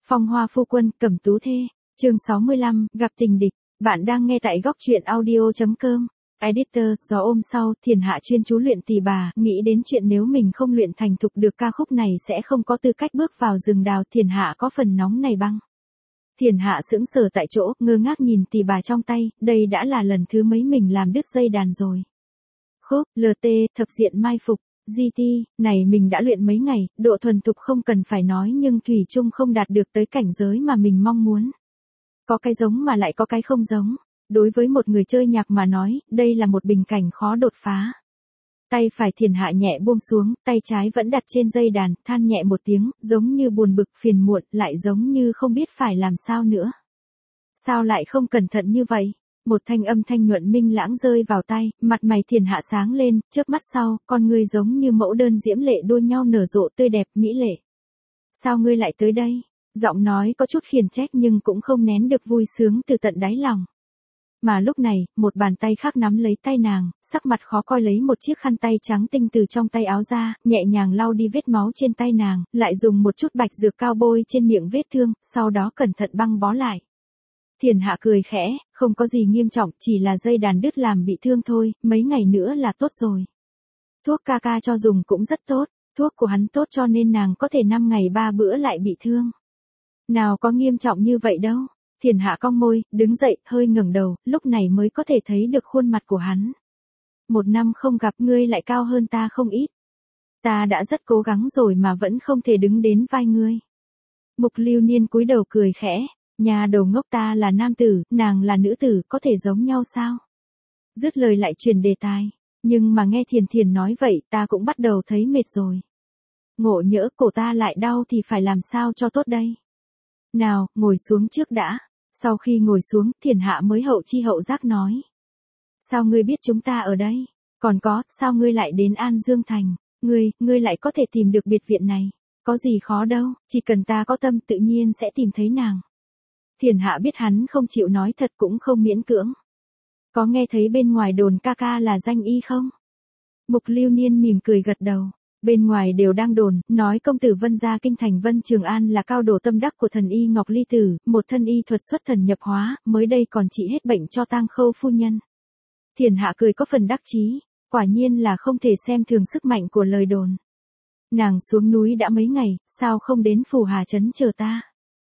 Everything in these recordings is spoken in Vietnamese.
Phong hoa phu quân, cẩm tú thê. Chương 65, gặp tình địch. Bạn đang nghe tại góc truyện audio.com. Editor, gió ôm sau, Thiền Hạ chuyên chú luyện tỳ bà, nghĩ đến chuyện nếu mình không luyện thành thục được ca khúc này sẽ không có tư cách bước vào rừng đào. Thiền Hạ có phần nóng này băng. Thiền Hạ sững sờ tại chỗ, ngơ ngác nhìn tỳ bà trong tay, đây đã là lần thứ mấy mình làm đứt dây đàn rồi. Khúc, LT, thập diện mai phục. GT, này mình đã luyện mấy ngày, độ thuần thục không cần phải nói nhưng thủy chung không đạt được tới cảnh giới mà mình mong muốn. Có cái giống mà lại có cái không giống. Đối với một người chơi nhạc mà nói, đây là một bình cảnh khó đột phá. Tay phải Thiền Hạ nhẹ buông xuống, tay trái vẫn đặt trên dây đàn, than nhẹ một tiếng, giống như buồn bực phiền muộn, lại giống như không biết phải làm sao nữa. Sao lại không cẩn thận như vậy? Một thanh âm thanh nhuận minh lãng rơi vào tai, mặt mày Thiền Hạ sáng lên, chớp mắt sau, con ngươi giống như mẫu đơn diễm lệ đua nhau nở rộ tươi đẹp mỹ lệ. Sao ngươi lại tới đây? Giọng nói có chút khiển trách nhưng cũng không nén được vui sướng từ tận đáy lòng. Mà lúc này, một bàn tay khác nắm lấy tay nàng, sắc mặt khó coi lấy một chiếc khăn tay trắng tinh từ trong tay áo ra, nhẹ nhàng lau đi vết máu trên tay nàng, lại dùng một chút bạch dược cao bôi trên miệng vết thương, sau đó cẩn thận băng bó lại. Thiền Hạ cười khẽ, không có gì nghiêm trọng, chỉ là dây đàn đứt làm bị thương thôi, mấy ngày nữa là tốt rồi. Thuốc ca ca cho dùng cũng rất tốt, thuốc của hắn tốt cho nên nàng có thể 5 ngày 3 bữa lại bị thương. Nào có nghiêm trọng như vậy đâu. Thiền Hạ cong môi, đứng dậy, hơi ngẩng đầu, lúc này mới có thể thấy được khuôn mặt của hắn. 1 năm không gặp ngươi lại cao hơn ta không ít. Ta đã rất cố gắng rồi mà vẫn không thể đứng đến vai ngươi. Mục Lưu Niên cúi đầu cười khẽ, nhà đầu ngốc, ta là nam tử, nàng là nữ tử, có thể giống nhau sao? Dứt lời lại chuyển đề tài, nhưng mà nghe Thiền nói vậy ta cũng bắt đầu thấy mệt rồi. Ngộ nhỡ cổ ta lại đau thì phải làm sao cho tốt đây? Nào, ngồi xuống trước đã. Sau khi ngồi xuống, Thiền Hạ mới hậu chi hậu giác nói. Sao ngươi biết chúng ta ở đây? Còn có, sao ngươi lại đến An Dương Thành? Ngươi lại có thể tìm được biệt viện này. Có gì khó đâu, chỉ cần ta có tâm tự nhiên sẽ tìm thấy nàng. Thiền Hạ biết hắn không chịu nói thật cũng không miễn cưỡng. Có nghe thấy bên ngoài đồn ca ca là danh y không? Mục Lưu Niên mỉm cười gật đầu. Bên ngoài đều đang đồn, nói công tử Vân gia kinh thành Vân Trường An là cao đồ tâm đắc của thần y Ngọc Ly Tử, một thân y thuật xuất thần nhập hóa, mới đây còn trị hết bệnh cho Tang Khâu phu nhân. Thiền Hạ cười có phần đắc chí, quả nhiên là không thể xem thường sức mạnh của lời đồn. Nàng xuống núi đã mấy ngày, sao không đến Phù Hà trấn chờ ta?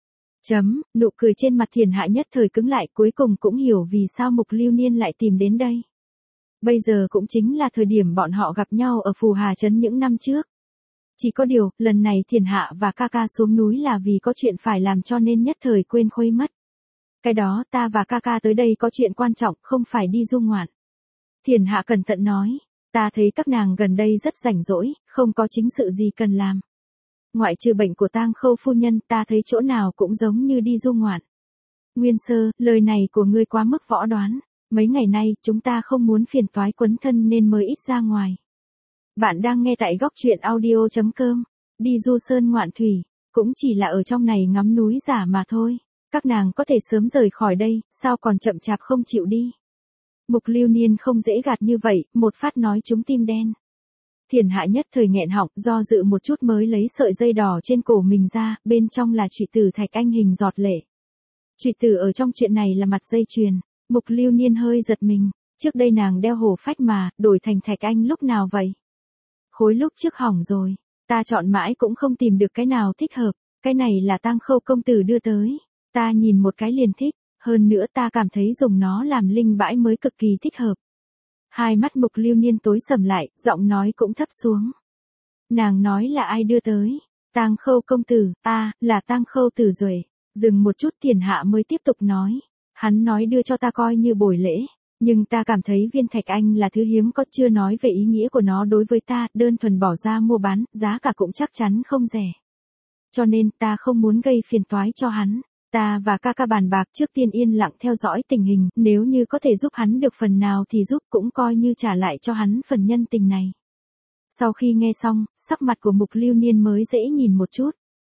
Nụ cười trên mặt Thiền Hạ nhất thời cứng lại, cuối cùng cũng hiểu vì sao Mục Lưu Niên lại tìm đến đây. Bây giờ cũng chính là thời điểm bọn họ gặp nhau ở Phù Hà trấn những năm trước. Chỉ có điều, lần này Thiền Hạ và ca ca xuống núi là vì có chuyện phải làm cho nên nhất thời quên khuây mất. Cái đó, ta và ca ca tới đây có chuyện quan trọng, không phải đi du ngoạn. Thiền Hạ cẩn thận nói, ta thấy các nàng gần đây rất rảnh rỗi, không có chính sự gì cần làm. Ngoại trừ bệnh của Tang Khâu phu nhân, ta thấy chỗ nào cũng giống như đi du ngoạn. Nguyên Sơ, lời này của ngươi quá mức võ đoán. Mấy ngày nay, chúng ta không muốn phiền toái quấn thân nên mới ít ra ngoài. Bạn đang nghe tại góc truyện audio.com. Đi du sơn ngoạn thủy, cũng chỉ là ở trong này ngắm núi giả mà thôi. Các nàng có thể sớm rời khỏi đây, sao còn chậm chạp không chịu đi. Mục Lưu Niên không dễ gạt như vậy, một phát nói trúng tim đen. Thiền Hạ nhất thời nghẹn họng, do dự một chút mới lấy sợi dây đỏ trên cổ mình ra, bên trong là trụy tử thạch anh hình giọt lệ. Trụy tử ở trong chuyện này là mặt dây chuyền. Mục Lưu Niên hơi giật mình, trước đây nàng đeo hổ phách mà, đổi thành thạch anh lúc nào vậy? Khối lúc trước hỏng rồi, ta chọn mãi cũng không tìm được cái nào thích hợp, cái này là Tang Khâu công tử đưa tới, ta nhìn một cái liền thích, hơn nữa ta cảm thấy dùng nó làm linh bãi mới cực kỳ thích hợp. Hai mắt Mục Lưu Niên tối sầm lại, giọng nói cũng thấp xuống. Nàng nói là ai đưa tới? Tang Khâu công tử, là Tang Khâu tử Duệ. Dừng một chút Thiền Hạ mới tiếp tục nói. Hắn nói đưa cho ta coi như bồi lễ, nhưng ta cảm thấy viên thạch anh là thứ hiếm có, chưa nói về ý nghĩa của nó đối với ta, đơn thuần bỏ ra mua bán, giá cả cũng chắc chắn không rẻ. Cho nên ta không muốn gây phiền toái cho hắn, ta và ca ca bàn bạc trước tiên yên lặng theo dõi tình hình, nếu như có thể giúp hắn được phần nào thì giúp, cũng coi như trả lại cho hắn phần nhân tình này. Sau khi nghe xong, sắc mặt của Mục Lưu Niên mới dễ nhìn một chút.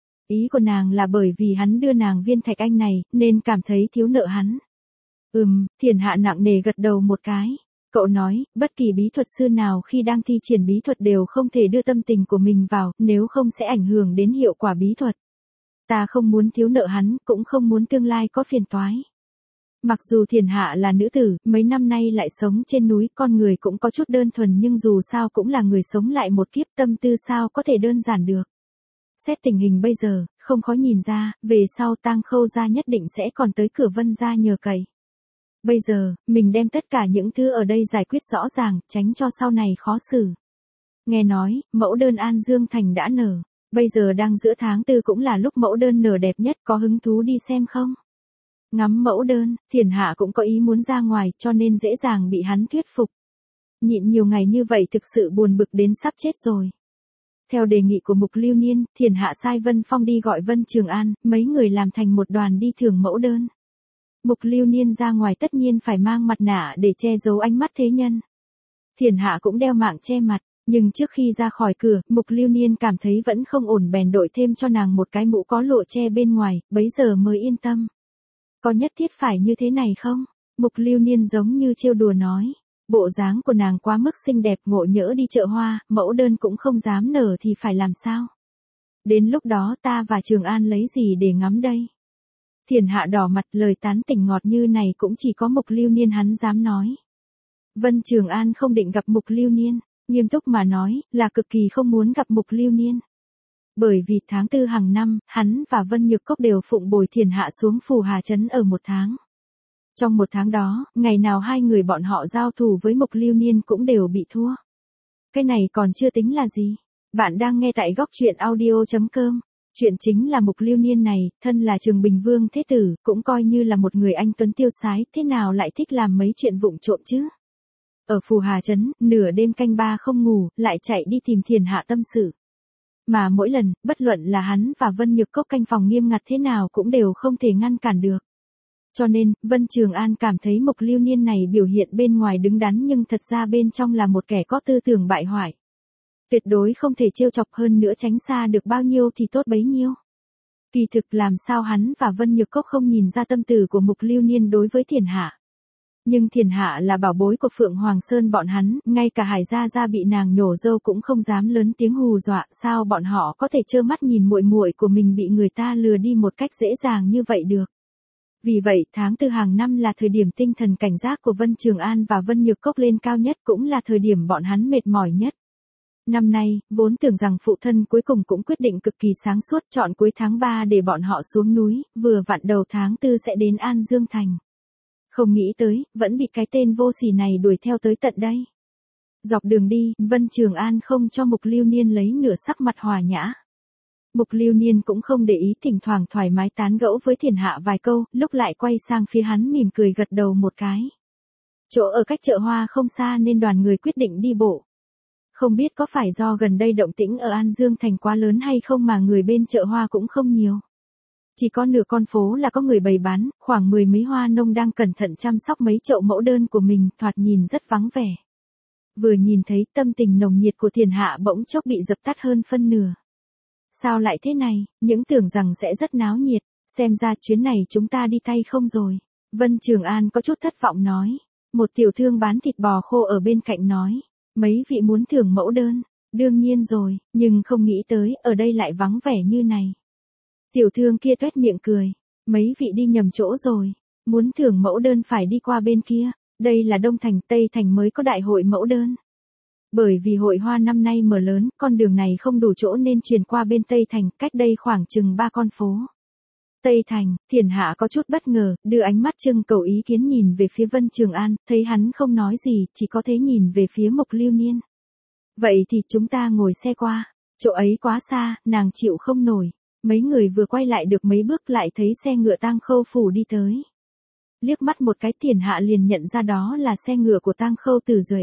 Ý của nàng là bởi vì hắn đưa nàng viên thạch anh này, nên cảm thấy thiếu nợ hắn. Thiền Hạ nặng nề gật đầu một cái. Cậu nói, bất kỳ bí thuật sư nào khi đang thi triển bí thuật đều không thể đưa tâm tình của mình vào, nếu không sẽ ảnh hưởng đến hiệu quả bí thuật. Ta không muốn thiếu nợ hắn, cũng không muốn tương lai có phiền toái. Mặc dù Thiền Hạ là nữ tử, mấy năm nay lại sống trên núi, con người cũng có chút đơn thuần nhưng dù sao cũng là người sống lại một kiếp, tâm tư sao có thể đơn giản được. Xét tình hình bây giờ, không khó nhìn ra, về sau Tang Khâu gia nhất định sẽ còn tới cửa Vân gia nhờ cậy. Bây giờ, mình đem tất cả những thứ ở đây giải quyết rõ ràng, tránh cho sau này khó xử. Nghe nói, mẫu đơn An Dương Thành đã nở. Bây giờ đang giữa tháng 4 cũng là lúc mẫu đơn nở đẹp nhất, có hứng thú đi xem không? Ngắm mẫu đơn, Thiền Hạ cũng có ý muốn ra ngoài cho nên dễ dàng bị hắn thuyết phục. Nhịn nhiều ngày như vậy thực sự buồn bực đến sắp chết rồi. Theo đề nghị của Mục Lưu Niên, Thiền Hạ sai Vân Phong đi gọi Vân Trường An, mấy người làm thành một đoàn đi thưởng mẫu đơn. Mục Lưu Niên ra ngoài tất nhiên phải mang mặt nạ để che giấu ánh mắt thế nhân. Thiền Hạ cũng đeo mạng che mặt, nhưng trước khi ra khỏi cửa, Mục Lưu Niên cảm thấy vẫn không ổn bèn đội thêm cho nàng một cái mũ có lụa che bên ngoài, bấy giờ mới yên tâm. Có nhất thiết phải như thế này không? Mục Lưu Niên giống như trêu đùa nói. Bộ dáng của nàng quá mức xinh đẹp, ngộ nhỡ đi chợ hoa, mẫu đơn cũng không dám nở thì phải làm sao? Đến lúc đó ta và Trường An lấy gì để ngắm đây? Thiền Hạ đỏ mặt, lời tán tỉnh ngọt như này cũng chỉ có Mục Lưu Niên hắn dám nói. Vân Trường An không định gặp Mục Lưu Niên, nghiêm túc mà nói, là cực kỳ không muốn gặp Mục Lưu Niên. Bởi vì tháng 4 hàng năm, hắn và Vân Nhược Cốc đều phụng bồi Thiền Hạ xuống Phù Hà Trấn ở một tháng. Trong một tháng đó, ngày nào hai người bọn họ giao thủ với Mục Lưu Niên cũng đều bị thua. Cái này còn chưa tính là gì. Bạn đang nghe tại góc truyện audio.com. Chuyện chính là Mục Lưu Niên này, thân là Trường Bình Vương thế tử, cũng coi như là một người anh tuấn tiêu sái, thế nào lại thích làm mấy chuyện vụng trộm chứ? Ở Phù Hà Trấn, nửa đêm canh ba không ngủ, lại chạy đi tìm Thiền Hạ tâm sự. Mà mỗi lần, bất luận là hắn và Vân Nhược Cốc canh phòng nghiêm ngặt thế nào cũng đều không thể ngăn cản được. Cho nên, Vân Trường An cảm thấy Mục Lưu Niên này biểu hiện bên ngoài đứng đắn nhưng thật ra bên trong là một kẻ có tư tưởng bại hoại. Tuyệt đối không thể trêu chọc, hơn nữa tránh xa được bao nhiêu thì tốt bấy nhiêu. Kỳ thực làm sao hắn và Vân Nhược Cốc không nhìn ra tâm tư của Mục Lưu Niên đối với Thiền Hạ. Nhưng Thiền Hạ là bảo bối của Phượng Hoàng Sơn bọn hắn, ngay cả Hải Gia Gia bị nàng nhổ râu cũng không dám lớn tiếng hù dọa, sao bọn họ có thể trơ mắt nhìn muội muội của mình bị người ta lừa đi một cách dễ dàng như vậy được. Vì vậy, tháng 4 hàng năm là thời điểm tinh thần cảnh giác của Vân Trường An và Vân Nhược Cốc lên cao nhất, cũng là thời điểm bọn hắn mệt mỏi nhất. Năm nay, vốn tưởng rằng phụ thân cuối cùng cũng quyết định cực kỳ sáng suốt chọn cuối tháng 3 để bọn họ xuống núi, vừa vặn đầu tháng 4 sẽ đến An Dương Thành. Không nghĩ tới, vẫn bị cái tên vô sỉ này đuổi theo tới tận đây. Dọc đường đi, Vân Trường An không cho Mục Lưu Niên lấy nửa sắc mặt hòa nhã. Mục Lưu Niên cũng không để ý, thỉnh thoảng thoải mái tán gẫu với Thiền Hạ vài câu, lúc lại quay sang phía hắn mỉm cười gật đầu một cái. Chỗ ở cách chợ hoa không xa nên đoàn người quyết định đi bộ. Không biết có phải do gần đây động tĩnh ở An Dương Thành quá lớn hay không mà người bên chợ hoa cũng không nhiều. Chỉ có nửa con phố là có người bày bán, khoảng 10 mấy hoa nông đang cẩn thận chăm sóc mấy chậu mẫu đơn của mình, thoạt nhìn rất vắng vẻ. Vừa nhìn thấy, tâm tình nồng nhiệt của Thiền Hạ bỗng chốc bị dập tắt hơn phân nửa. Sao lại thế này, những tưởng rằng sẽ rất náo nhiệt, xem ra chuyến này chúng ta đi tay không rồi. Vân Trường An có chút thất vọng nói. Một tiểu thương bán thịt bò khô ở bên cạnh nói. Mấy vị muốn thưởng mẫu đơn, đương nhiên rồi, nhưng không nghĩ tới, ở đây lại vắng vẻ như này. Tiểu thương kia tuét miệng cười. Mấy vị đi nhầm chỗ rồi, muốn thưởng mẫu đơn phải đi qua bên kia, đây là Đông Thành, Tây Thành mới có đại hội mẫu đơn. Bởi vì hội hoa năm nay mở lớn, con đường này không đủ chỗ nên chuyển qua bên Tây Thành, cách đây khoảng chừng 3 con phố. Tây Thành, Thiền Hạ có chút bất ngờ, đưa ánh mắt trưng cầu ý kiến nhìn về phía Vân Trường An, thấy hắn không nói gì, chỉ có thế nhìn về phía Mục Lưu Niên. Vậy thì chúng ta ngồi xe qua, chỗ ấy quá xa, nàng chịu không nổi. Mấy người vừa quay lại được mấy bước lại thấy xe ngựa Tang Khâu phủ đi tới. Liếc mắt một cái Thiền Hạ liền nhận ra đó là xe ngựa của Tang Khâu Tử Duệ.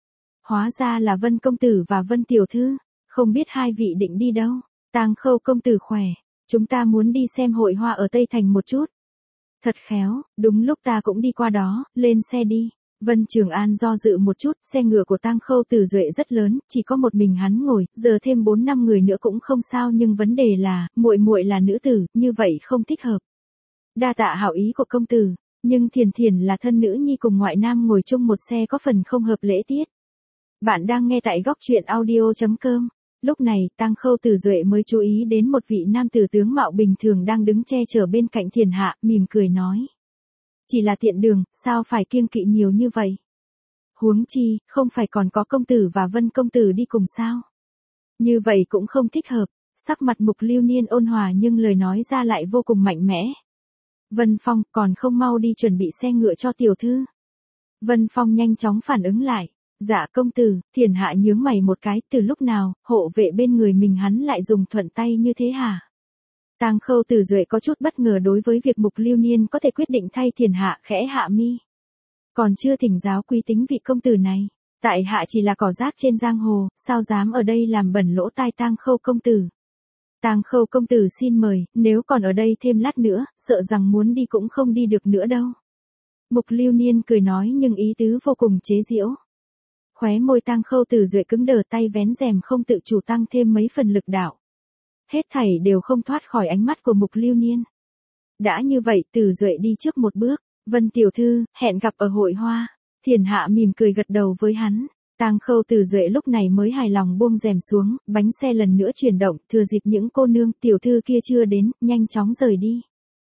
Hóa ra là Vân công tử và Vân tiểu thư, không biết hai vị định đi đâu. Tang Khâu công tử khỏe, chúng ta muốn đi xem hội hoa ở Tây Thành một chút. Thật khéo, đúng lúc ta cũng đi qua đó, lên xe đi. Vân Trường An do dự một chút, xe ngựa của Tang Khâu Tử Duệ rất lớn, chỉ có một mình hắn ngồi, giờ thêm 4-5 người nữa cũng không sao, nhưng vấn đề là, muội muội là nữ tử, như vậy không thích hợp. Đa tạ hảo ý của công tử, nhưng Thiền Thiền là thân nữ nhi cùng ngoại nam ngồi chung một xe có phần không hợp lễ tiết. Bạn đang nghe tại góc truyện audio.com. Lúc này, Tang Khâu Tử Duệ mới chú ý đến một vị nam tử tướng mạo bình thường đang đứng che chở bên cạnh Thiền Hạ, mỉm cười nói. Chỉ là tiện đường, sao phải kiêng kỵ nhiều như vậy? Huống chi, không phải còn có công tử và Vân công tử đi cùng sao? Như vậy cũng không thích hợp, sắc mặt Mục Lưu Niên ôn hòa nhưng lời nói ra lại vô cùng mạnh mẽ. Vân Phong, còn không mau đi chuẩn bị xe ngựa cho tiểu thư. Vân Phong nhanh chóng phản ứng lại. Dạ công tử, Thiền Hạ nhướng mày một cái, từ lúc nào, hộ vệ bên người mình hắn lại dùng thuận tay như thế hả? Tang Khâu Tử Duệ có chút bất ngờ đối với việc Mục Lưu Niên có thể quyết định thay Thiền Hạ, khẽ hạ mi. Còn chưa thỉnh giáo quý tính vị công tử này, tại hạ chỉ là cỏ rác trên giang hồ, sao dám ở đây làm bẩn lỗ tai Tang Khâu công tử. Tang Khâu công tử xin mời, nếu còn ở đây thêm lát nữa, sợ rằng muốn đi cũng không đi được nữa đâu. Mục Lưu Niên cười nói nhưng ý tứ vô cùng chế giễu. Khóe môi Tang Khâu Tử Duệ cứng đờ, tay vén rèm không tự chủ tăng thêm mấy phần lực đạo. Hết thảy đều không thoát khỏi ánh mắt của Mục Lưu Niên. Đã như vậy, Tử Duệ đi trước một bước. Vân tiểu thư, hẹn gặp ở hội hoa. Thiền Hạ mỉm cười gật đầu với hắn. Tang Khâu Tử Duệ lúc này mới hài lòng buông rèm xuống, bánh xe lần nữa chuyển động, thừa dịp những cô nương tiểu thư kia chưa đến, nhanh chóng rời đi.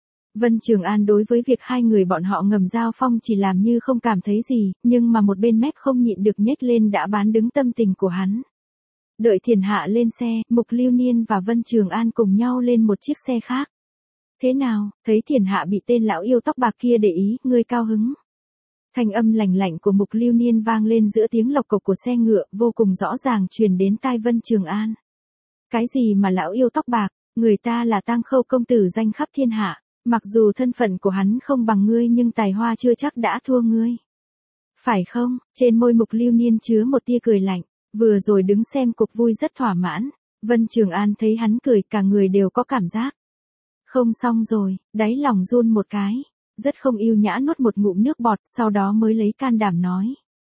Vân Trường An đối với việc hai người bọn họ ngầm giao phong chỉ làm như không cảm thấy gì, nhưng mà một bên mép không nhịn được nhếch lên đã bán đứng tâm tình của hắn. Đợi Thiền Hạ lên xe, Mục Lưu Niên và Vân Trường An cùng nhau lên một chiếc xe khác. Thế nào, thấy Thiền Hạ bị tên lão yêu tóc bạc kia để ý, ngươi cao hứng. Thanh âm lạnh lạnh của Mục Lưu Niên vang lên giữa tiếng lộc cộc của xe ngựa, vô cùng rõ ràng truyền đến tai Vân Trường An. Cái gì mà lão yêu tóc bạc, người ta là Tang Khâu công tử danh khắp thiên hạ. Mặc dù thân phận của hắn không bằng ngươi nhưng tài hoa chưa chắc đã thua ngươi. Phải không? Trên môi Mục Lưu Niên chứa một tia cười lạnh, vừa rồi đứng xem cuộc vui rất thỏa mãn. Vân Trường An thấy hắn cười, cả người đều có cảm giác. Không xong rồi, đáy lòng run một cái, rất không yêu nhã nuốt một ngụm nước bọt, sau đó mới lấy can đảm nói.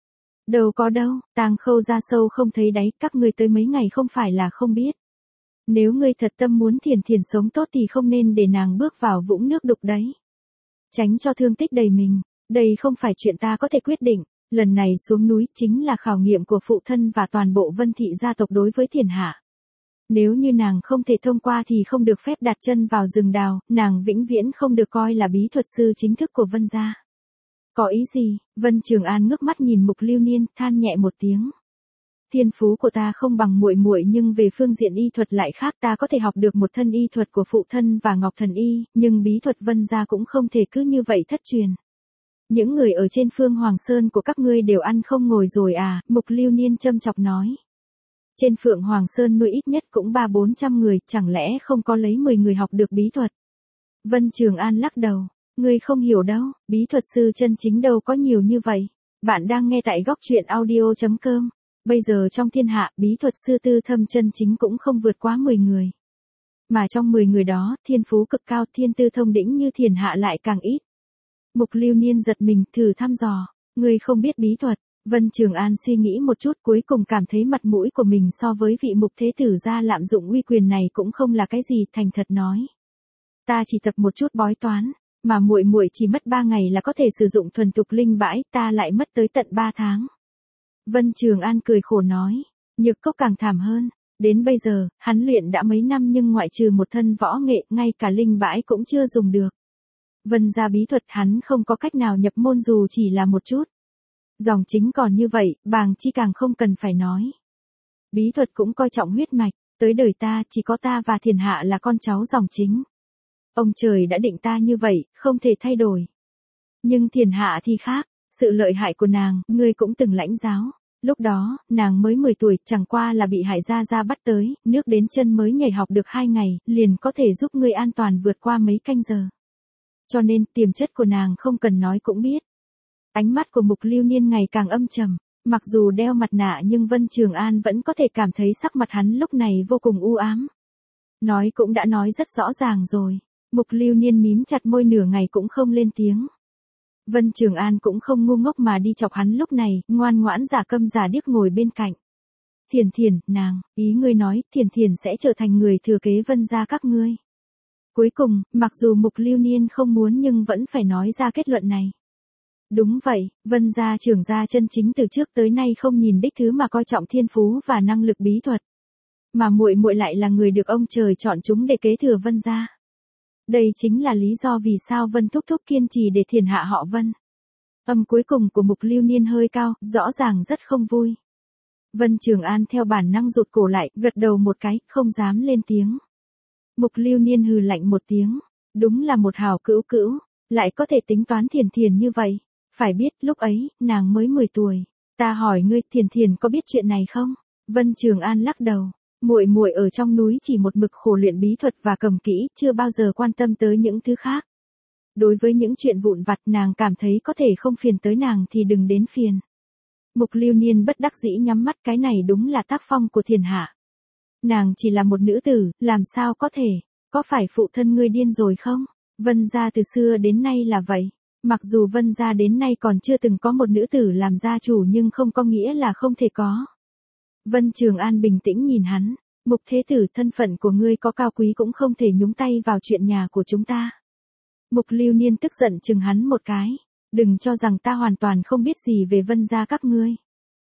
Đâu có đâu, Tang Khâu ra sâu không thấy đáy, các ngươi tới mấy ngày không phải là không biết. Nếu ngươi thật tâm muốn Thiền Thiền sống tốt thì không nên để nàng bước vào vũng nước đục đấy. Tránh cho thương tích đầy mình, đây không phải chuyện ta có thể quyết định, lần này xuống núi chính là khảo nghiệm của phụ thân và toàn bộ Vân thị gia tộc đối với Thiền Hạ. Nếu như nàng không thể thông qua thì không được phép đặt chân vào rừng đào, nàng vĩnh viễn không được coi là bí thuật sư chính thức của Vân gia. Có ý gì? Vân Trường An ngước mắt nhìn Mục Lưu Niên, than nhẹ một tiếng. Thiên phú của ta không bằng muội muội nhưng về phương diện y thuật lại khác, ta có thể học được một thân y thuật của phụ thân và Ngọc Thần Y, nhưng bí thuật Vân gia cũng không thể cứ như vậy thất truyền. Những người ở trên Phương Hoàng Sơn của các ngươi đều ăn không ngồi rồi à, Mục Lưu Niên châm chọc nói. Trên Phượng Hoàng Sơn nuôi ít nhất cũng 300-400 người, chẳng lẽ không có lấy 10 người học được bí thuật. Vân Trường An lắc đầu, ngươi không hiểu đâu, bí thuật sư chân chính đâu có nhiều như vậy. Bạn đang nghe tại góc truyện audio.com. Bây giờ trong thiên hạ, bí thuật sư tư thâm chân chính cũng không vượt quá 10 người. Mà trong 10 người đó, thiên phú cực cao, thiên tư thông đỉnh như Thiền Hạ lại càng ít. Mục Lưu Niên giật mình, thử thăm dò, ngươi không biết bí thuật. Vân Trường An suy nghĩ một chút, cuối cùng cảm thấy mặt mũi của mình so với vị Mục thế tử gia lạm dụng uy quyền này cũng không là cái gì, thành thật nói. Ta chỉ tập một chút bói toán, mà muội muội chỉ mất 3 ngày là có thể sử dụng thuần tục linh bãi, ta lại mất tới tận 3 tháng. Vân Trường An cười khổ nói, Nhược Cốc càng thảm hơn, đến bây giờ, hắn luyện đã mấy năm nhưng ngoại trừ một thân võ nghệ, ngay cả linh bãi cũng chưa dùng được. Vân gia bí thuật hắn không có cách nào nhập môn dù chỉ là một chút. Dòng chính còn như vậy, bàng chi càng không cần phải nói. Bí thuật cũng coi trọng huyết mạch, tới đời ta chỉ có ta và Thiền Hạ là con cháu dòng chính. Ông trời đã định ta như vậy, không thể thay đổi. Nhưng Thiền Hạ thì khác, sự lợi hại của nàng, ngươi cũng từng lãnh giáo. Lúc đó, nàng mới 10 tuổi, chẳng qua là bị Hải Gia bắt tới, nước đến chân mới nhảy học được 2 ngày, liền có thể giúp ngươi an toàn vượt qua mấy canh giờ. Cho nên, tiềm chất của nàng không cần nói cũng biết. Ánh mắt của Mục Lưu Niên ngày càng âm trầm, mặc dù đeo mặt nạ nhưng Vân Trường An vẫn có thể cảm thấy sắc mặt hắn lúc này vô cùng u ám. Nói cũng đã nói rất rõ ràng rồi, Mục Lưu Niên mím chặt môi nửa ngày cũng không lên tiếng. Vân Trường An cũng không ngu ngốc mà đi chọc hắn lúc này, ngoan ngoãn giả câm giả điếc ngồi bên cạnh. Thiền Thiền, nàng, ý ngươi nói, Thiền Thiền sẽ trở thành người thừa kế Vân gia các ngươi. Cuối cùng, mặc dù Mục Lưu Niên không muốn nhưng vẫn phải nói ra kết luận này. Đúng vậy, Vân gia trưởng gia chân chính từ trước tới nay không nhìn đích thứ mà coi trọng thiên phú và năng lực bí thuật. mà muội muội lại là người được ông trời chọn chúng để kế thừa Vân gia. Đây chính là lý do vì sao Vân thúc thúc kiên trì để Thiền hạ họ Vân. Âm cuối cùng của Mục Lưu Niên hơi cao, rõ ràng rất không vui. Vân Trường An theo bản năng rụt cổ lại, gật đầu một cái, không dám lên tiếng. Mục Lưu Niên hừ lạnh một tiếng, đúng là một hảo cữu cữu, lại có thể tính toán Thiền Thiền như vậy. Phải biết lúc ấy, nàng mới 10 tuổi. Ta hỏi ngươi, Thiền Thiền có biết chuyện này không? Vân Trường An lắc đầu. Muội muội ở trong núi chỉ một mực khổ luyện bí thuật và cầm kỹ, chưa bao giờ quan tâm tới những thứ khác. Đối với những chuyện vụn vặt nàng cảm thấy có thể không phiền tới nàng thì đừng đến phiền. Mục Lưu Niên bất đắc dĩ nhắm mắt, cái này đúng là tác phong của Thiền hạ. Nàng chỉ là một nữ tử, làm sao có thể, có phải phụ thân ngươi điên rồi không? Vân gia từ xưa đến nay là vậy. Mặc dù Vân gia đến nay còn chưa từng có một nữ tử làm gia chủ nhưng không có nghĩa là không thể có. Vân Trường An bình tĩnh nhìn hắn, Mục thế tử, thân phận của ngươi có cao quý cũng không thể nhúng tay vào chuyện nhà của chúng ta. Mục Lưu Niên tức giận chừng hắn một cái, đừng cho rằng ta hoàn toàn không biết gì về Vân gia các ngươi.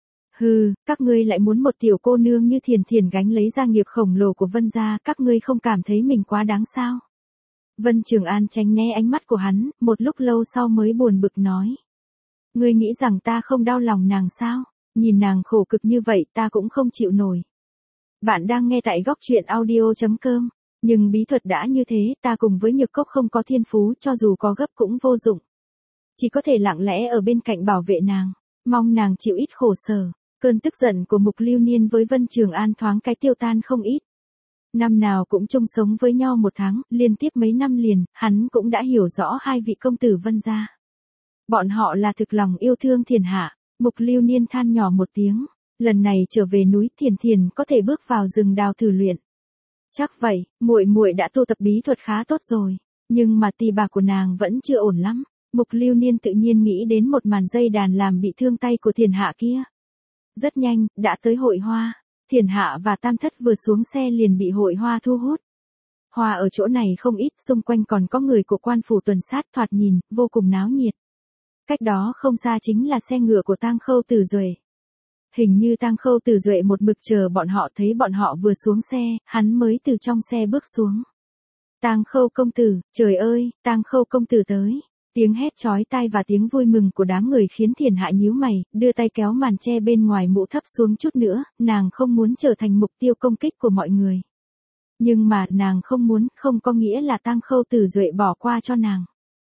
Hừ, các ngươi lại muốn một tiểu cô nương như Thiền Thiền gánh lấy gia nghiệp khổng lồ của Vân gia, các ngươi không cảm thấy mình quá đáng sao? Vân Trường An tránh né ánh mắt của hắn, một lúc lâu sau mới buồn bực nói. Ngươi nghĩ rằng ta không đau lòng nàng sao? Nhìn nàng khổ cực như vậy ta cũng không chịu nổi. Bạn đang nghe tại góc truyện audio.com. Nhưng bí thuật đã như thế, ta cùng với Nhược Cốc không có thiên phú, cho dù có gấp cũng vô dụng. Chỉ có thể lặng lẽ ở bên cạnh bảo vệ nàng, mong nàng chịu ít khổ sở. Cơn tức giận của Mục Lưu Niên với Vân Trường An thoáng cái tiêu tan không ít. Năm nào cũng chung sống với nhau một tháng, liên tiếp mấy năm liền, hắn cũng đã hiểu rõ hai vị công tử Vân gia. Bọn họ là thực lòng yêu thương Thiền hạ. Mục Lưu Niên than nhỏ một tiếng, lần này trở về núi Thiền Thiền có thể bước vào rừng đào thử luyện. Chắc vậy, muội muội đã tu tập bí thuật khá tốt rồi, nhưng mà tỳ bà của nàng vẫn chưa ổn lắm. Mục Lưu Niên tự nhiên nghĩ đến một màn dây đàn làm bị thương tay của Thiền hạ kia. Rất nhanh, đã tới hội hoa, Thiền hạ và Tam Thất vừa xuống xe liền bị hội hoa thu hút. Hoa ở chỗ này không ít, xung quanh còn có người của quan phủ tuần sát, thoạt nhìn vô cùng náo nhiệt. Cách đó không xa chính là xe ngựa của Tang Khâu Tử Duệ. Hình như Tang Khâu Tử Duệ một mực chờ bọn họ, thấy bọn họ vừa xuống xe, hắn mới từ trong xe bước xuống. Tang Khâu công tử, trời ơi, Tang Khâu công tử tới. Tiếng hét chói tai và tiếng vui mừng của đám người khiến Thiền hạ nhíu mày, đưa tay kéo màn che bên ngoài mũ thấp xuống chút nữa, nàng không muốn trở thành mục tiêu công kích của mọi người. Nhưng mà nàng không muốn, không có nghĩa là Tang Khâu Tử Duệ bỏ qua cho nàng.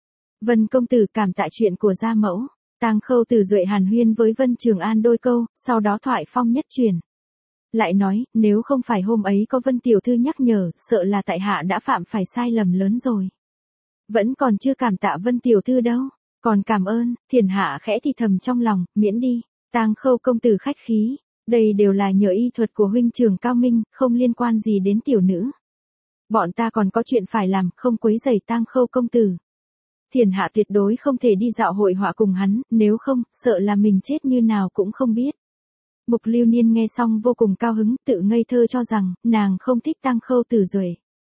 Vân công tử cảm tạ chuyện của gia mẫu. Tang Khâu Tử Duệ hàn huyên với Vân Trường An đôi câu, sau đó thoại phong nhất truyền. Lại nói, nếu không phải hôm ấy có Vân tiểu thư nhắc nhở, sợ là tại hạ đã phạm phải sai lầm lớn rồi. Vẫn còn chưa cảm tạ Vân tiểu thư đâu, còn cảm ơn. Thiền hạ khẽ thì thầm trong lòng, miễn đi. Tang Khâu công tử khách khí, đây đều là nhờ y thuật của huynh trưởng cao minh, không liên quan gì đến tiểu nữ. Bọn ta còn có chuyện phải làm, không quấy rầy Tang Khâu công tử. Thiền hạ tuyệt đối không thể đi dạo hội họa cùng hắn, nếu không, sợ là mình chết như nào cũng không biết. Mục Lưu Niên nghe xong vô cùng cao hứng, tự ngây thơ cho rằng, nàng không thích Tang Khâu Tử Duệ.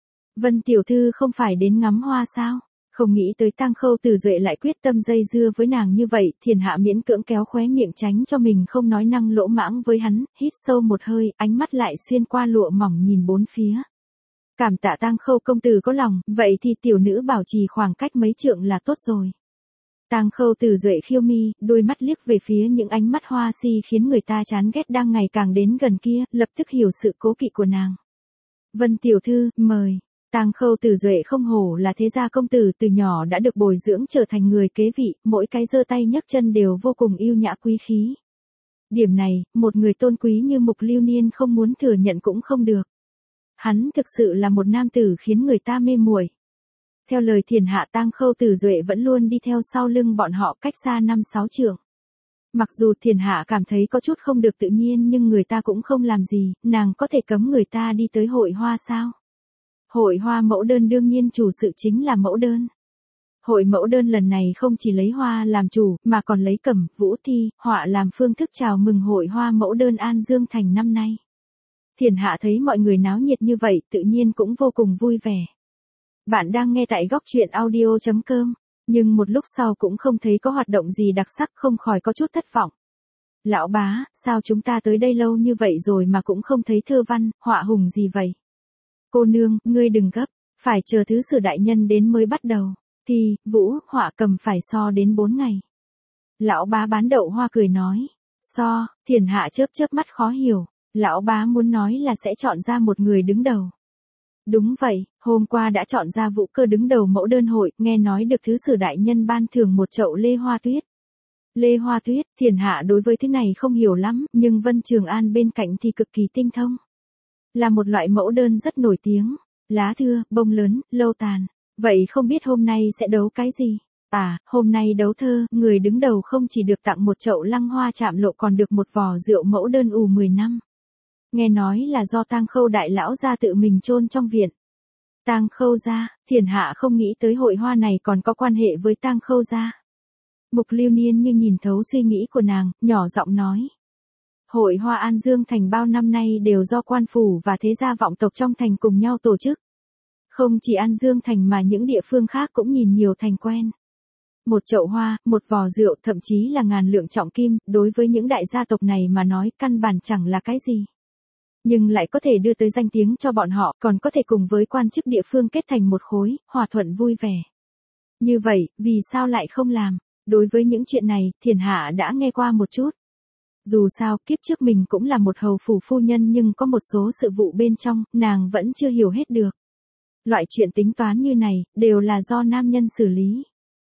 Vân tiểu thư không phải đến ngắm hoa sao? Không nghĩ tới Tang Khâu Tử Duệ lại quyết tâm dây dưa với nàng như vậy, Thiền hạ miễn cưỡng kéo khóe miệng tránh cho mình không nói năng lỗ mãng với hắn, hít sâu một hơi, ánh mắt lại xuyên qua lụa mỏng nhìn bốn phía. Cảm tạ Tang Khâu công tử có lòng, vậy thì tiểu nữ bảo trì khoảng cách mấy trượng là tốt rồi. Tang Khâu Tử Duệ khiêu mi, đôi mắt liếc về phía những ánh mắt hoa si khiến người ta chán ghét đang ngày càng đến gần kia, lập tức hiểu sự cố kỵ của nàng. Vân tiểu thư, mời. Tang Khâu Tử Duệ không hổ là thế gia công tử, từ nhỏ đã được bồi dưỡng trở thành người kế vị, mỗi cái giơ tay nhấc chân đều vô cùng yêu nhã quý khí. Điểm này, một người tôn quý như Mục Lưu Niên không muốn thừa nhận cũng không được. Hắn thực sự là một nam tử khiến người ta mê muội. Theo lời Thiền hạ, Tang Khâu Tử Duệ vẫn luôn đi theo sau lưng bọn họ cách xa 5-6 trượng. Mặc dù Thiền hạ cảm thấy có chút không được tự nhiên nhưng người ta cũng không làm gì, nàng có thể cấm người ta đi tới hội hoa sao? Hội hoa mẫu đơn đương nhiên chủ sự chính là mẫu đơn. Hội mẫu đơn lần này không chỉ lấy hoa làm chủ, mà còn lấy cẩm, vũ thi, họa làm phương thức chào mừng hội hoa mẫu đơn An Dương Thành năm nay. Thiền hạ thấy mọi người náo nhiệt như vậy, tự nhiên cũng vô cùng vui vẻ. Bạn đang nghe tại góc truyện audio.com, nhưng một lúc sau cũng không thấy có hoạt động gì đặc sắc, không khỏi có chút thất vọng. Lão bá, sao chúng ta tới đây lâu như vậy rồi mà cũng không thấy thơ văn, họa hùng gì vậy? Cô nương, ngươi đừng gấp, phải chờ thứ sử đại nhân đến mới bắt đầu. Thì, vũ, họa cầm phải so đến 4 ngày. Lão bá bán đậu hoa cười nói. So, Thiền Hạ chớp chớp mắt khó hiểu. Lão bá muốn nói là sẽ chọn ra một người đứng đầu. Đúng vậy, hôm qua đã chọn ra Vũ Cơ đứng đầu mẫu đơn hội, nghe nói được thứ sử đại nhân ban thưởng một chậu lê hoa tuyết. Lê hoa tuyết, Thiền Hạ đối với thứ này không hiểu lắm, nhưng Vân Trường An bên cạnh thì cực kỳ tinh thông. Là một loại mẫu đơn rất nổi tiếng, lá thưa, bông lớn, lâu tàn. Vậy không biết hôm nay sẽ đấu cái gì? À, hôm nay đấu thơ, người đứng đầu không chỉ được tặng một chậu lăng hoa chạm lộ còn được một vò rượu mẫu đơn ủ 10 năm. Nghe nói là do Tang Khâu đại lão gia tự mình chôn trong viện. Tang Khâu gia, Thiền Hạ không nghĩ tới hội hoa này còn có quan hệ với Tang Khâu gia. Mục Lưu Niên như nhìn thấu suy nghĩ của nàng, nhỏ giọng nói. Hội hoa An Dương Thành bao năm nay đều do quan phủ và thế gia vọng tộc trong thành cùng nhau tổ chức. Không chỉ An Dương Thành mà những địa phương khác cũng nhìn nhiều thành quen. Một chậu hoa, một vò rượu, thậm chí là ngàn lượng trọng kim, đối với những đại gia tộc này mà nói căn bản chẳng là cái gì. Nhưng lại có thể đưa tới danh tiếng cho bọn họ, còn có thể cùng với quan chức địa phương kết thành một khối, hòa thuận vui vẻ. Như vậy, vì sao lại không làm? Đối với những chuyện này, Thiền Hạ đã nghe qua một chút. Dù sao, kiếp trước mình cũng là một hầu phủ phu nhân nhưng có một số sự vụ bên trong, nàng vẫn chưa hiểu hết được. Loại chuyện tính toán như này, đều là do nam nhân xử lý.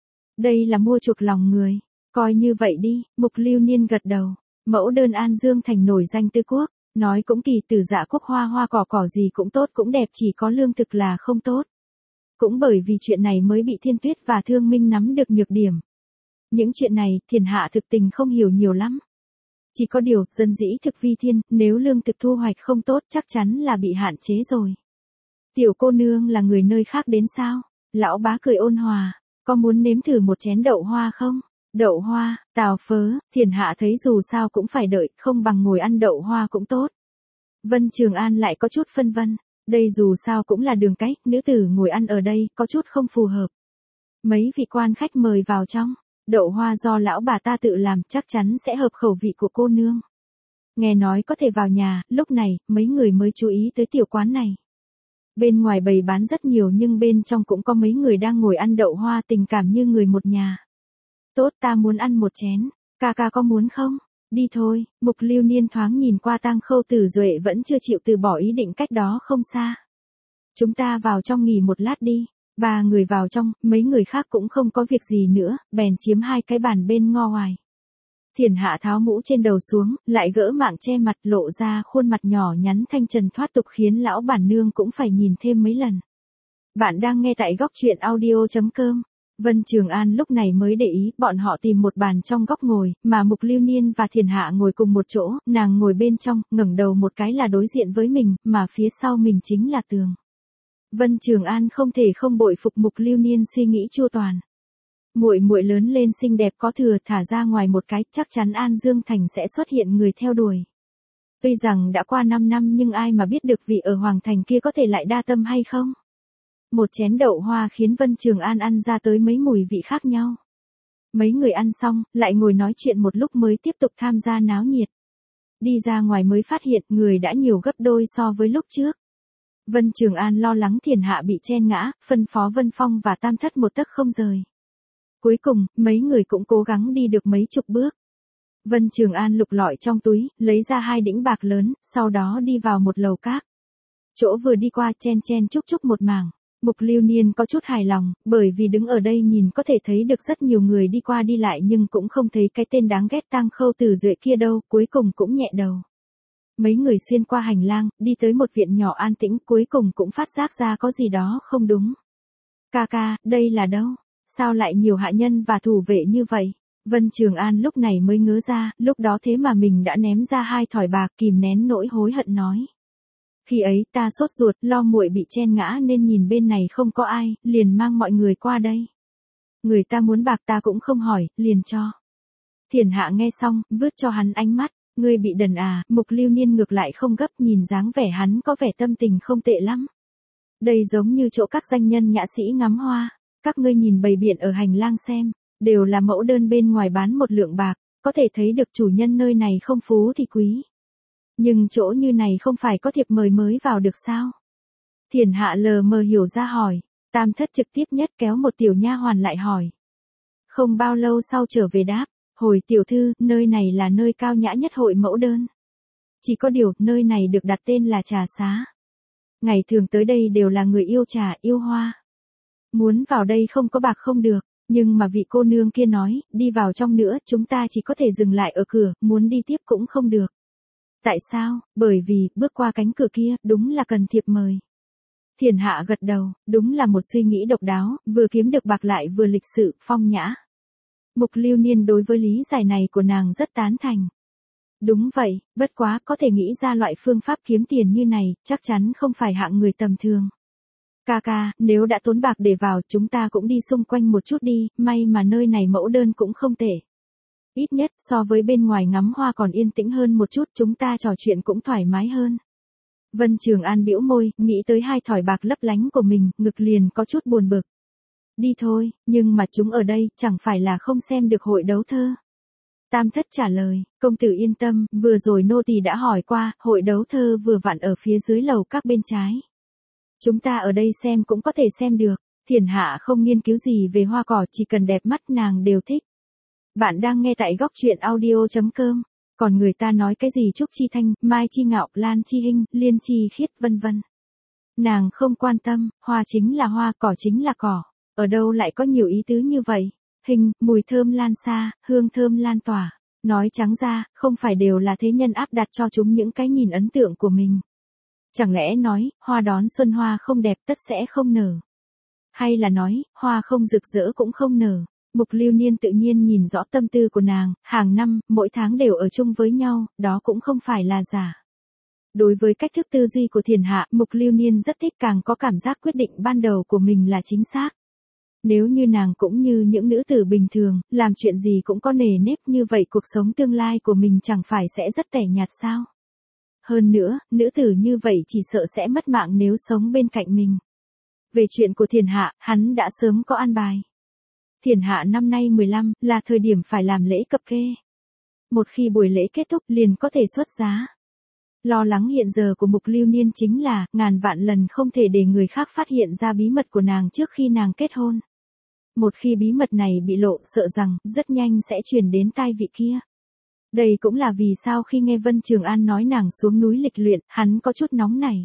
Đây là mua chuộc lòng người. Coi như vậy đi, Mục Lưu Niên gật đầu. Mẫu đơn An Dương Thành nổi danh tứ quốc. Nói cũng kỳ, từ dạ quốc hoa hoa cỏ gì cũng tốt cũng đẹp, chỉ có lương thực là không tốt. Cũng bởi vì chuyện này mới bị Thiên Tuyết và Thương Minh nắm được nhược điểm. Những chuyện này, Thiền Hạ thực tình không hiểu nhiều lắm. Chỉ có điều, dân dĩ thực vi thiên, nếu lương thực thu hoạch không tốt chắc chắn là bị hạn chế rồi. Tiểu cô nương là người nơi khác đến sao? Lão bá cười ôn hòa, có muốn nếm thử một chén đậu hoa không? Đậu hoa, tào phớ, Thiền Hạ thấy dù sao cũng phải đợi, không bằng ngồi ăn đậu hoa cũng tốt. Vân Trường An lại có chút phân vân, đây dù sao cũng là đường cách, nữ tử ngồi ăn ở đây, có chút không phù hợp. Mấy vị quan khách mời vào trong, đậu hoa do lão bà ta tự làm, chắc chắn sẽ hợp khẩu vị của cô nương. Nghe nói có thể vào nhà, lúc này, mấy người mới chú ý tới tiểu quán này. Bên ngoài bày bán rất nhiều nhưng bên trong cũng có mấy người đang ngồi ăn đậu hoa, tình cảm như người một nhà. Tốt, ta muốn ăn một chén, ca ca có muốn không? Đi thôi. Mục Lưu Niên thoáng nhìn qua Tang Khâu Tử Duệ vẫn chưa chịu từ bỏ ý định cách đó không xa. Chúng ta vào trong nghỉ một lát đi. 3 người vào trong, mấy người khác cũng không có việc gì nữa, bèn chiếm 2 cái bàn bên ngo ngoài. Thiền Hạ tháo mũ trên đầu xuống, lại gỡ mạng che mặt, lộ ra khuôn mặt nhỏ nhắn thanh trần thoát tục khiến lão bản nương cũng phải nhìn thêm mấy lần. Bạn đang nghe tại góc truyện audio.com. Vân Trường An lúc này mới để ý, bọn họ tìm một bàn trong góc ngồi, mà Mục Lưu Niên và Thiền Hạ ngồi cùng một chỗ, nàng ngồi bên trong, ngẩng đầu một cái là đối diện với mình, mà phía sau mình chính là tường. Vân Trường An không thể không bội phục Mục Lưu Niên suy nghĩ chu toàn. Muội muội lớn lên xinh đẹp có thừa, thả ra ngoài một cái, chắc chắn An Dương Thành sẽ xuất hiện người theo đuổi. Tuy rằng đã qua 5 năm nhưng ai mà biết được vị ở Hoàng Thành kia có thể lại đa tâm hay không? Một chén đậu hoa khiến Vân Trường An ăn ra tới mấy mùi vị khác nhau. Mấy người ăn xong, lại ngồi nói chuyện một lúc mới tiếp tục tham gia náo nhiệt. Đi ra ngoài mới phát hiện người đã nhiều gấp đôi so với lúc trước. Vân Trường An lo lắng Thiền Hạ bị chen ngã, phân phó Vân Phong và Tam Thất một tấc không rời. Cuối cùng, mấy người cũng cố gắng đi được mấy chục bước. Vân Trường An lục lọi trong túi, lấy ra 2 đĩnh bạc lớn, sau đó đi vào một lầu các. Chỗ vừa đi qua chen chen chúc chúc một mảng. Mục Lưu Niên có chút hài lòng, bởi vì đứng ở đây nhìn có thể thấy được rất nhiều người đi qua đi lại nhưng cũng không thấy cái tên đáng ghét Tang Khâu Tử Duệ kia đâu, cuối cùng cũng nhẹ đầu. Mấy người xuyên qua hành lang, đi tới một viện nhỏ an tĩnh, cuối cùng cũng phát giác ra có gì đó không đúng. Ca ca, đây là đâu? Sao lại nhiều hạ nhân và thủ vệ như vậy? Vân Trường An lúc này mới ngớ ra, lúc đó thế mà mình đã ném ra 2 thỏi bạc, kìm nén nỗi hối hận nói. Khi ấy ta sốt ruột, lo muội bị chen ngã nên nhìn bên này không có ai, liền mang mọi người qua đây. Người ta muốn bạc ta cũng không hỏi, liền cho. Thiền Hạ nghe xong, vứt cho hắn ánh mắt, ngươi bị đần à? Mục Lưu Niên ngược lại không gấp, nhìn dáng vẻ hắn có vẻ tâm tình không tệ lắm. Đây giống như chỗ các danh nhân nhã sĩ ngắm hoa, các ngươi nhìn bày biện ở hành lang xem, đều là mẫu đơn bên ngoài bán 1 lượng bạc, có thể thấy được chủ nhân nơi này không phú thì quý. Nhưng chỗ như này không phải có thiệp mời mới vào được sao? Thiền hạ lờ mờ hiểu ra hỏi. Tam thất trực tiếp nhất kéo một tiểu nha hoàn lại hỏi. Không bao lâu sau trở về đáp. Hồi tiểu thư, nơi này là nơi cao nhã nhất hội mẫu đơn. Chỉ có điều, nơi này được đặt tên là trà xá. Ngày thường tới đây đều là người yêu trà, yêu hoa. Muốn vào đây không có bạc không được, nhưng mà vị cô nương kia nói, đi vào trong nữa, chúng ta chỉ có thể dừng lại ở cửa, muốn đi tiếp cũng không được. Tại sao? Bởi vì, bước qua cánh cửa kia, đúng là cần thiệp mời. Thiền hạ gật đầu, đúng là một suy nghĩ độc đáo, vừa kiếm được bạc lại vừa lịch sự, phong nhã. Mục Lưu Niên đối với lý giải này của nàng rất tán thành. Đúng vậy, bất quá có thể nghĩ ra loại phương pháp kiếm tiền như này, chắc chắn không phải hạng người tầm thường. Ca ca, nếu đã tốn bạc để vào, chúng ta cũng đi xung quanh một chút đi, may mà nơi này mẫu đơn cũng không tệ. Ít nhất, so với bên ngoài ngắm hoa còn yên tĩnh hơn một chút, chúng ta trò chuyện cũng thoải mái hơn. Vân Trường An bĩu môi, nghĩ tới hai thỏi bạc lấp lánh của mình, ngực liền có chút buồn bực. Đi thôi, nhưng mà chúng ở đây, chẳng phải là không xem được hội đấu thơ. Tam thất trả lời, công tử yên tâm, vừa rồi nô tỳ đã hỏi qua, hội đấu thơ vừa vặn ở phía dưới lầu các bên trái. Chúng ta ở đây xem cũng có thể xem được, Thiền hạ không nghiên cứu gì về hoa cỏ, chỉ cần đẹp mắt nàng đều thích. Bạn đang nghe tại góc truyện audio.com, còn người ta nói cái gì Trúc Chi Thanh, Mai Chi Ngạo, Lan Chi Hinh, Liên Chi Khiết vân vân. Nàng không quan tâm, hoa chính là hoa, cỏ chính là cỏ, ở đâu lại có nhiều ý tứ như vậy. Hình, mùi thơm lan xa, hương thơm lan tỏa. Nói trắng ra, không phải đều là thế nhân áp đặt cho chúng những cái nhìn ấn tượng của mình. Chẳng lẽ nói, hoa đón xuân hoa không đẹp tất sẽ không nở. Hay là nói, hoa không rực rỡ cũng không nở. Mục Lưu Niên tự nhiên nhìn rõ tâm tư của nàng, hàng năm, mỗi tháng đều ở chung với nhau, đó cũng không phải là giả. Đối với cách thức tư duy của Thiền hạ, Mục Lưu Niên rất thích, càng có cảm giác quyết định ban đầu của mình là chính xác. Nếu như nàng cũng như những nữ tử bình thường, làm chuyện gì cũng có nề nếp như vậy, cuộc sống tương lai của mình chẳng phải sẽ rất tẻ nhạt sao? Hơn nữa, nữ tử như vậy chỉ sợ sẽ mất mạng nếu sống bên cạnh mình. Về chuyện của Thiền hạ, hắn đã sớm có an bài. Thiền hạ năm nay 15, là thời điểm phải làm lễ cập kê. Một khi buổi lễ kết thúc liền có thể xuất giá. Lo lắng hiện giờ của Mục Lưu Niên chính là, ngàn vạn lần không thể để người khác phát hiện ra bí mật của nàng trước khi nàng kết hôn. Một khi bí mật này bị lộ, sợ rằng, rất nhanh sẽ truyền đến tai vị kia. Đây cũng là vì sao khi nghe Vân Trường An nói nàng xuống núi lịch luyện, hắn có chút nóng nảy.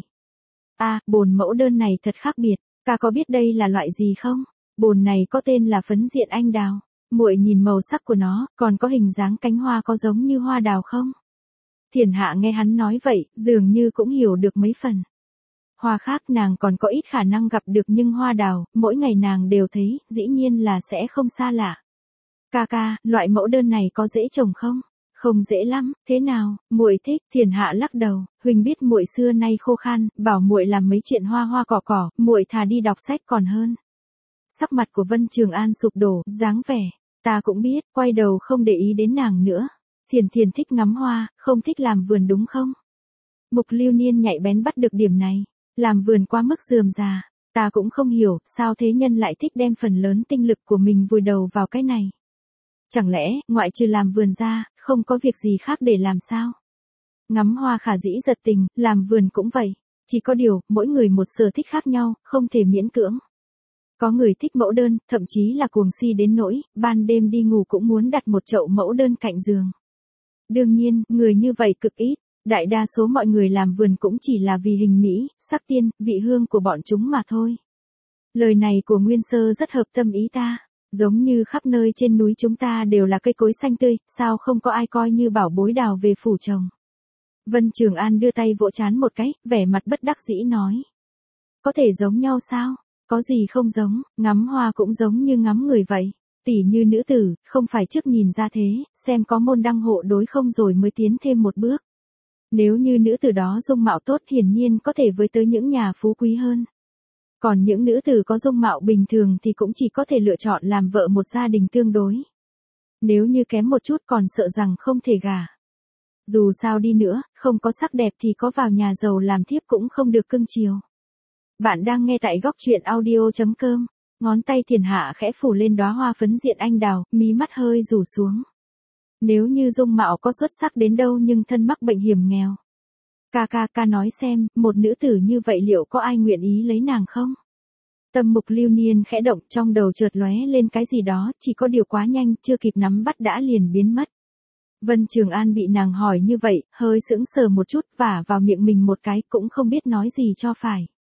Bồn mẫu đơn này thật khác biệt, ca có biết đây là loại gì không? Bồn này có tên là phấn diện anh đào. Muội nhìn màu sắc của nó, còn có hình dáng cánh hoa có giống như hoa đào không? Thiền hạ nghe hắn nói vậy, dường như cũng hiểu được mấy phần. Hoa khác nàng còn có ít khả năng gặp được, nhưng hoa đào, mỗi ngày nàng đều thấy, dĩ nhiên là sẽ không xa lạ. Ca ca, loại mẫu đơn này có dễ trồng không? Không dễ lắm, thế nào, muội thích? Thiền hạ lắc đầu, huynh biết muội xưa nay khô khan, bảo muội làm mấy chuyện hoa hoa cỏ cỏ, muội thà đi đọc sách còn hơn. Sắc mặt của Vân Trường An sụp đổ, dáng vẻ, ta cũng biết, quay đầu không để ý đến nàng nữa. Thiền thích ngắm hoa, không thích làm vườn đúng không? Mục Lưu Niên nhạy bén bắt được điểm này. Làm vườn quá mức rườm rà, ta cũng không hiểu, sao thế nhân lại thích đem phần lớn tinh lực của mình vùi đầu vào cái này. Chẳng lẽ, ngoại trừ làm vườn ra, không có việc gì khác để làm sao? Ngắm hoa khả dĩ giật tình, làm vườn cũng vậy. Chỉ có điều, mỗi người một sở thích khác nhau, không thể miễn cưỡng. Có người thích mẫu đơn, thậm chí là cuồng si đến nỗi, ban đêm đi ngủ cũng muốn đặt một chậu mẫu đơn cạnh giường. Đương nhiên, người như vậy cực ít. Đại đa số mọi người làm vườn cũng chỉ là vì hình mỹ, sắc tiên, vị hương của bọn chúng mà thôi. Lời này của Nguyên Sơ rất hợp tâm ý ta. Giống như khắp nơi trên núi chúng ta đều là cây cối xanh tươi, sao không có ai coi như bảo bối đào về phủ trồng. Vân Trường An đưa tay vỗ trán một cái, vẻ mặt bất đắc dĩ nói. Có thể giống nhau sao? Có gì không giống, ngắm hoa cũng giống như ngắm người vậy. Tỉ như nữ tử, không phải trước nhìn ra thế, xem có môn đăng hộ đối không rồi mới tiến thêm một bước. Nếu như nữ tử đó dung mạo tốt, hiển nhiên có thể với tới những nhà phú quý hơn. Còn những nữ tử có dung mạo bình thường thì cũng chỉ có thể lựa chọn làm vợ một gia đình tương đối. Nếu như kém một chút còn sợ rằng không thể gả. Dù sao đi nữa, không có sắc đẹp thì có vào nhà giàu làm thiếp cũng không được cưng chiều. Bạn đang nghe tại góc truyện audio.com. Ngón tay Thiền hạ khẽ phủ lên đóa hoa phấn diện anh đào, mí mắt hơi rủ xuống. Nếu như dung mạo có xuất sắc đến đâu nhưng thân mắc bệnh hiểm nghèo. Ca nói xem, một nữ tử như vậy liệu có ai nguyện ý lấy nàng không? Tâm Mục Lưu Niên khẽ động, trong đầu chợt lóe lên cái gì đó, chỉ có điều quá nhanh, chưa kịp nắm bắt đã liền biến mất. Vân Trường An bị nàng hỏi như vậy, hơi sững sờ một chút, vả vào miệng mình một cái, cũng không biết nói gì cho phải.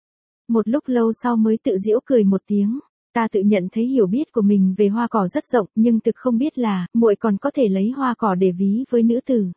Một lúc lâu sau mới tự giễu cười một tiếng, ta tự nhận thấy hiểu biết của mình về hoa cỏ rất rộng, nhưng thực không biết là, muội còn có thể lấy hoa cỏ để ví với nữ tử.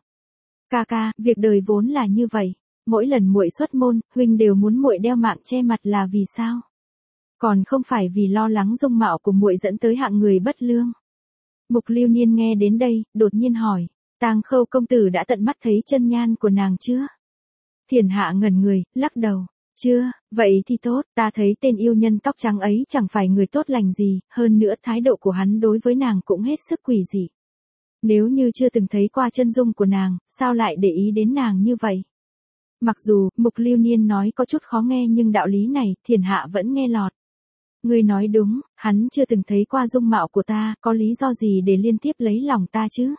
Ca, việc đời vốn là như vậy, mỗi lần muội xuất môn, huynh đều muốn muội đeo mạng che mặt là vì sao? Còn không phải vì lo lắng dung mạo của muội dẫn tới hạng người bất lương. Mục Lưu Niên nghe đến đây, đột nhiên hỏi, Tàng Khâu công tử đã tận mắt thấy chân nhan của nàng chưa? Thiền Hạ ngẩn người, lắc đầu, chưa, vậy thì tốt, ta thấy tên yêu nhân tóc trắng ấy chẳng phải người tốt lành gì, hơn nữa thái độ của hắn đối với nàng cũng hết sức quỷ dị. Nếu như chưa từng thấy qua chân dung của nàng, sao lại để ý đến nàng như vậy? Mặc dù, Mục Lưu Niên nói có chút khó nghe nhưng đạo lý này, Thiền Hạ vẫn nghe lọt. Ngươi nói đúng, hắn chưa từng thấy qua dung mạo của ta, có lý do gì để liên tiếp lấy lòng ta chứ?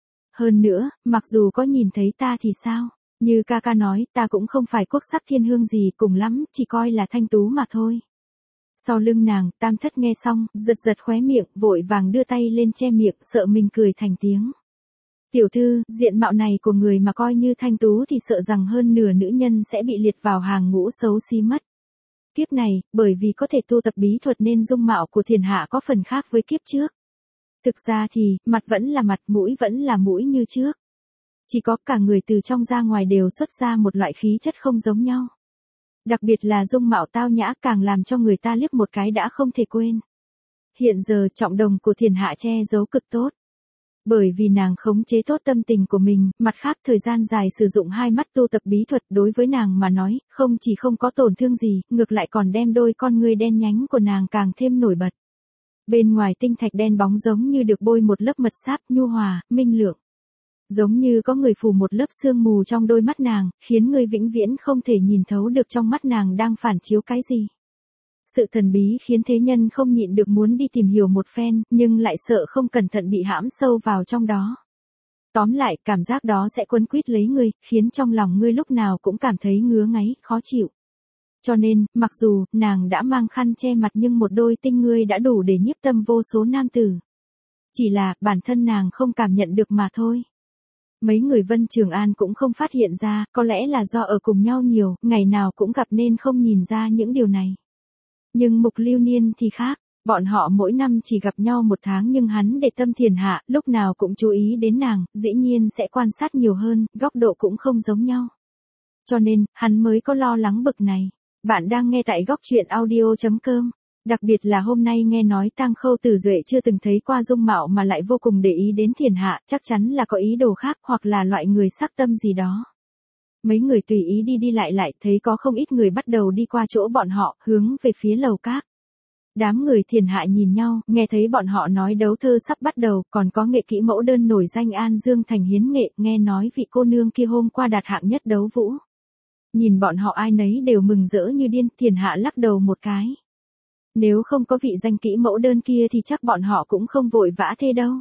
Hơn nữa, mặc dù có nhìn thấy ta thì sao? Như ca nói, ta cũng không phải quốc sắc thiên hương gì, cùng lắm, chỉ coi là thanh tú mà thôi. Sau lưng nàng, Tam Thất nghe xong, giật khóe miệng, vội vàng đưa tay lên che miệng, sợ mình cười thành tiếng. Tiểu thư, diện mạo này của người mà coi như thanh tú thì sợ rằng hơn nửa nữ nhân sẽ bị liệt vào hàng ngũ xấu xí mất. Kiếp này, bởi vì có thể tu tập bí thuật nên dung mạo của Thiền Hạ có phần khác với kiếp trước. Thực ra thì, mặt vẫn là mặt, mũi vẫn là mũi như trước. Chỉ có cả người từ trong ra ngoài đều xuất ra một loại khí chất không giống nhau. Đặc biệt là dung mạo tao nhã càng làm cho người ta liếc một cái đã không thể quên. Hiện giờ trọng đồng của Thiền Hạ che giấu cực tốt. Bởi vì nàng khống chế tốt tâm tình của mình, mặt khác thời gian dài sử dụng hai mắt tu tập bí thuật đối với nàng mà nói, không chỉ không có tổn thương gì, ngược lại còn đem đôi con ngươi đen nhánh của nàng càng thêm nổi bật. Bên ngoài tinh thạch đen bóng giống như được bôi một lớp mật sáp nhu hòa, minh lượng. Giống như có người phủ một lớp sương mù trong đôi mắt nàng, khiến người vĩnh viễn không thể nhìn thấu được trong mắt nàng đang phản chiếu cái gì. Sự thần bí khiến thế nhân không nhịn được muốn đi tìm hiểu một phen, nhưng lại sợ không cẩn thận bị hãm sâu vào trong đó. Tóm lại, cảm giác đó sẽ quấn quýt lấy ngươi, khiến trong lòng ngươi lúc nào cũng cảm thấy ngứa ngáy, khó chịu. Cho nên, mặc dù, nàng đã mang khăn che mặt nhưng một đôi tinh ngươi đã đủ để nhiếp tâm vô số nam tử. Chỉ là, bản thân nàng không cảm nhận được mà thôi. Mấy người Vân Trường An cũng không phát hiện ra, có lẽ là do ở cùng nhau nhiều, ngày nào cũng gặp nên không nhìn ra những điều này. Nhưng Mục Lưu Niên thì khác, bọn họ mỗi năm chỉ gặp nhau một tháng nhưng hắn để tâm Thiền Hạ, lúc nào cũng chú ý đến nàng, dĩ nhiên sẽ quan sát nhiều hơn, góc độ cũng không giống nhau. Cho nên, hắn mới có lo lắng bực này. Bạn đang nghe tại góc truyện audio.com. Đặc biệt là hôm nay nghe nói Tang Khâu Tử Duệ chưa từng thấy qua dung mạo mà lại vô cùng để ý đến Thiền Hạ, chắc chắn là có ý đồ khác hoặc là loại người sắc tâm gì đó. Mấy người tùy ý đi lại thấy có không ít người bắt đầu đi qua chỗ bọn họ, hướng về phía lầu các. Đám người Thiền Hạ nhìn nhau, nghe thấy bọn họ nói đấu thơ sắp bắt đầu, còn có nghệ kỹ mẫu đơn nổi danh An Dương Thành hiến nghệ, nghe nói vị cô nương kia hôm qua đạt hạng nhất đấu vũ. Nhìn bọn họ ai nấy đều mừng rỡ như điên, Thiền Hạ lắc đầu một cái. Nếu không có vị danh kỹ mẫu đơn kia thì chắc bọn họ cũng không vội vã thế đâu.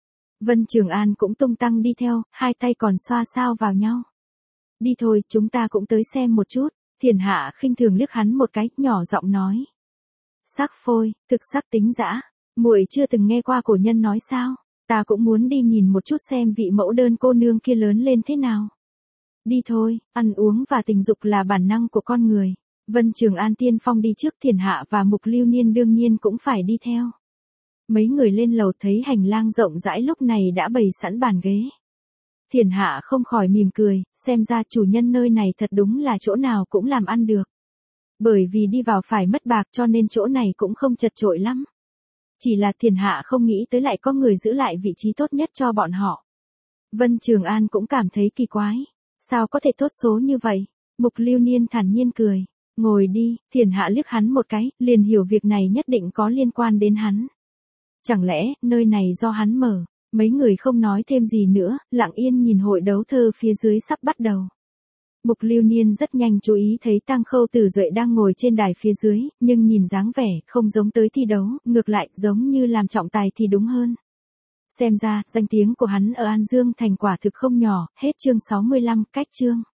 Vân Trường An cũng tung tăng đi theo, hai tay còn xoa xao vào nhau. Đi thôi, chúng ta cũng tới xem một chút. Thiền Hạ khinh thường liếc hắn một cái, nhỏ giọng nói. Sắc phôi, thực sắc tính dã. Muội chưa từng nghe qua cổ nhân nói sao? Ta cũng muốn đi nhìn một chút xem vị mẫu đơn cô nương kia lớn lên thế nào. Đi thôi, ăn uống và tình dục là bản năng của con người. Vân Trường An tiên phong đi trước, Thiền Hạ và Mục Lưu Niên đương nhiên cũng phải đi theo. Mấy người lên lầu thấy hành lang rộng rãi lúc này đã bày sẵn bàn ghế. Thiền Hạ không khỏi mỉm cười, xem ra chủ nhân nơi này thật đúng là chỗ nào cũng làm ăn được. Bởi vì đi vào phải mất bạc cho nên chỗ này cũng không chật chội lắm. Chỉ là Thiền Hạ không nghĩ tới lại có người giữ lại vị trí tốt nhất cho bọn họ. Vân Trường An cũng cảm thấy kỳ quái. Sao có thể tốt số như vậy? Mục Lưu Niên thản nhiên cười. Ngồi đi, Thiền Hạ liếc hắn một cái, liền hiểu việc này nhất định có liên quan đến hắn. Chẳng lẽ, nơi này do hắn mở? Mấy người không nói thêm gì nữa, lặng yên nhìn hội đấu thơ phía dưới sắp bắt đầu. Mục Lưu Niên rất nhanh chú ý thấy Tang Khâu Tử Duệ đang ngồi trên đài phía dưới, nhưng nhìn dáng vẻ, không giống tới thi đấu, ngược lại, giống như làm trọng tài thì đúng hơn. Xem ra, danh tiếng của hắn ở An Dương thành quả thực không nhỏ, hết chương 65, cách chương.